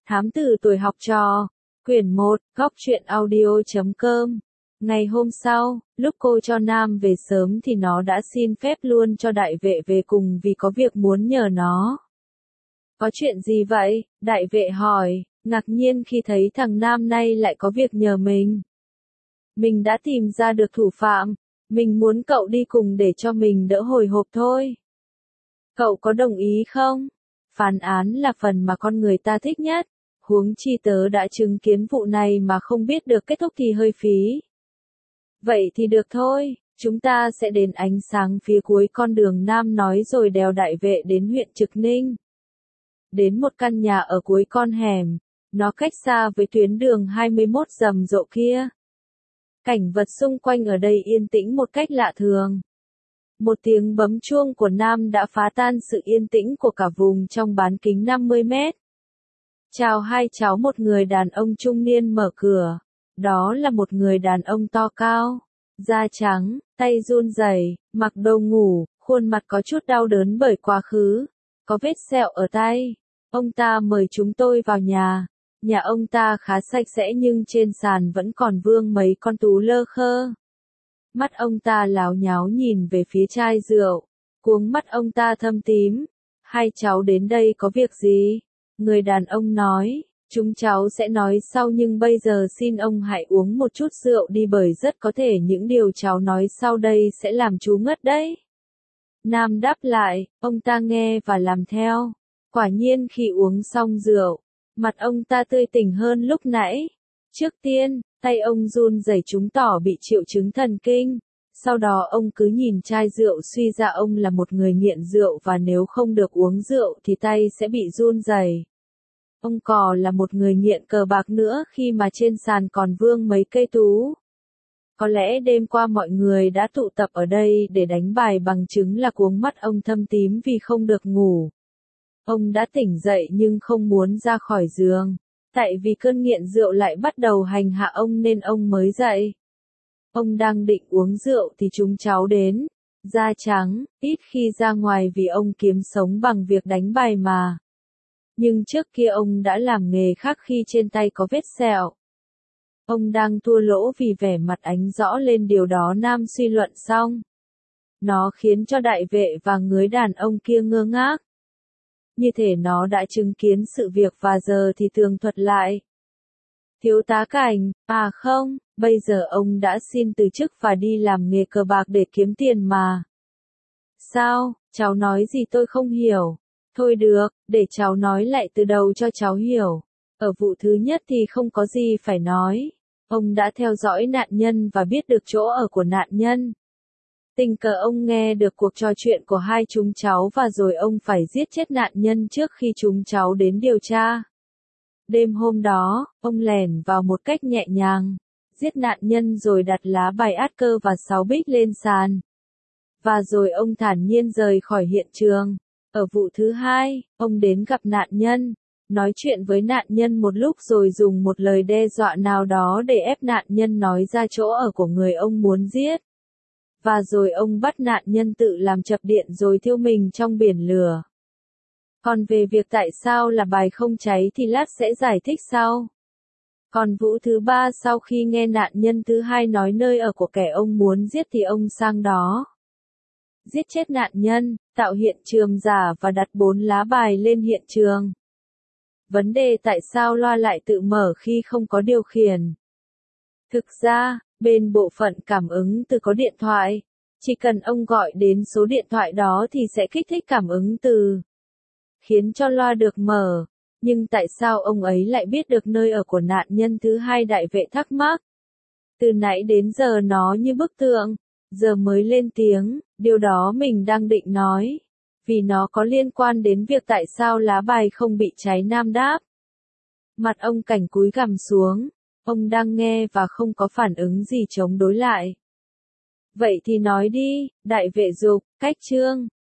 Thám tử tuổi học trò, quyển 1, góc truyện audio.com. Ngày hôm sau, lúc cô cho Nam về sớm thì nó đã xin phép luôn cho đại vệ về cùng vì có việc muốn nhờ nó. Có chuyện gì vậy? Đại vệ hỏi, ngạc nhiên khi thấy thằng Nam nay lại có việc nhờ mình. Mình đã tìm ra được thủ phạm, mình muốn cậu đi cùng để cho mình đỡ hồi hộp thôi. Cậu có đồng ý không? Phán án là phần mà con người ta thích nhất, huống chi tớ đã chứng kiến vụ này mà không biết được kết thúc thì hơi phí. Vậy thì được thôi, chúng ta sẽ đến ánh sáng phía cuối con đường Nam nói rồi đèo đại vệ đến huyện Trực Ninh. Đến một căn nhà ở cuối con hẻm, nó cách xa với tuyến đường 21 rầm rộ kia. Cảnh vật xung quanh ở đây yên tĩnh một cách lạ thường. Một tiếng bấm chuông của Nam đã phá tan sự yên tĩnh của cả vùng trong bán kính 50 mét. Chào hai cháu, một người đàn ông trung niên mở cửa. Đó là một người đàn ông to cao, da trắng, tay run rẩy, mặc đồ ngủ, khuôn mặt có chút đau đớn bởi quá khứ, có vết sẹo ở tay. Ông ta mời chúng tôi vào nhà. Nhà ông ta khá sạch sẽ nhưng trên sàn vẫn còn vương mấy con tú lơ khơ. Mắt ông ta láo nháo nhìn về phía chai rượu, cuống mắt ông ta thâm tím. Hai cháu đến đây có việc gì? Người đàn ông nói, chúng cháu sẽ nói sau nhưng bây giờ xin ông hãy uống một chút rượu đi bởi rất có thể những điều cháu nói sau đây sẽ làm chú ngất đấy. Nam đáp lại, ông ta nghe và làm theo. Quả nhiên khi uống xong rượu, mặt ông ta tươi tỉnh hơn lúc nãy. Trước tiên, tay ông run rẩy chứng tỏ bị triệu chứng thần kinh. Sau đó ông cứ nhìn chai rượu suy ra ông là một người nghiện rượu và nếu không được uống rượu thì tay sẽ bị run rẩy. Ông cò là một người nghiện cờ bạc nữa khi mà trên sàn còn vương mấy cây tú. Có lẽ đêm qua mọi người đã tụ tập ở đây để đánh bài, bằng chứng là cuống mắt ông thâm tím vì không được ngủ. Ông đã tỉnh dậy nhưng không muốn ra khỏi giường. Tại vì cơn nghiện rượu lại bắt đầu hành hạ ông nên ông mới dậy. Ông đang định uống rượu thì chúng cháu đến. Da trắng, ít khi ra ngoài vì ông kiếm sống bằng việc đánh bài mà. Nhưng trước kia ông đã làm nghề khác khi trên tay có vết sẹo. Ông đang thua lỗ vì vẻ mặt ánh rõ lên điều đó. Nam suy luận xong. Nó khiến cho đại vệ và người đàn ông kia ngơ ngác. Như thể nó đã chứng kiến sự việc và giờ thì tường thuật lại. Thiếu tá Cảnh, à không, bây giờ ông đã xin từ chức và đi làm nghề cờ bạc để kiếm tiền mà. Sao, cháu nói gì tôi không hiểu. Thôi được, để cháu nói lại từ đầu cho cháu hiểu. Ở vụ thứ nhất thì không có gì phải nói. Ông đã theo dõi nạn nhân và biết được chỗ ở của nạn nhân. Tình cờ ông nghe được cuộc trò chuyện của hai chúng cháu và rồi ông phải giết chết nạn nhân trước khi chúng cháu đến điều tra. Đêm hôm đó, ông lẻn vào một cách nhẹ nhàng, giết nạn nhân rồi đặt lá bài át cơ và 6 bích lên sàn. Và rồi ông thản nhiên rời khỏi hiện trường. Ở vụ thứ hai, ông đến gặp nạn nhân, nói chuyện với nạn nhân một lúc rồi dùng một lời đe dọa nào đó để ép nạn nhân nói ra chỗ ở của người ông muốn giết. Và rồi ông bắt nạn nhân tự làm chập điện rồi thiêu mình trong biển lửa. Còn về việc tại sao là bài không cháy thì lát sẽ giải thích sau. Còn vụ thứ ba, sau khi nghe nạn nhân thứ hai nói nơi ở của kẻ ông muốn giết thì ông sang đó. Giết chết nạn nhân, tạo hiện trường giả và đặt 4 lá bài lên hiện trường. Vấn đề tại sao loa lại tự mở khi không có điều khiển? Thực ra, bên bộ phận cảm ứng từ có điện thoại. Chỉ cần ông gọi đến số điện thoại đó thì sẽ kích thích cảm ứng từ, khiến cho loa được mở. Nhưng tại sao ông ấy lại biết được nơi ở của nạn nhân thứ hai? Đại vệ thắc mắc. Từ nãy đến giờ nó như bức tượng, giờ mới lên tiếng, điều đó mình đang định nói. Vì nó có liên quan đến việc tại sao lá bài không bị cháy. Nam đáp. Mặt ông Cảnh cúi gằm xuống. Ông đang nghe và không có phản ứng gì chống đối lại. Vậy thì nói đi, đại vệ giục, cách chương.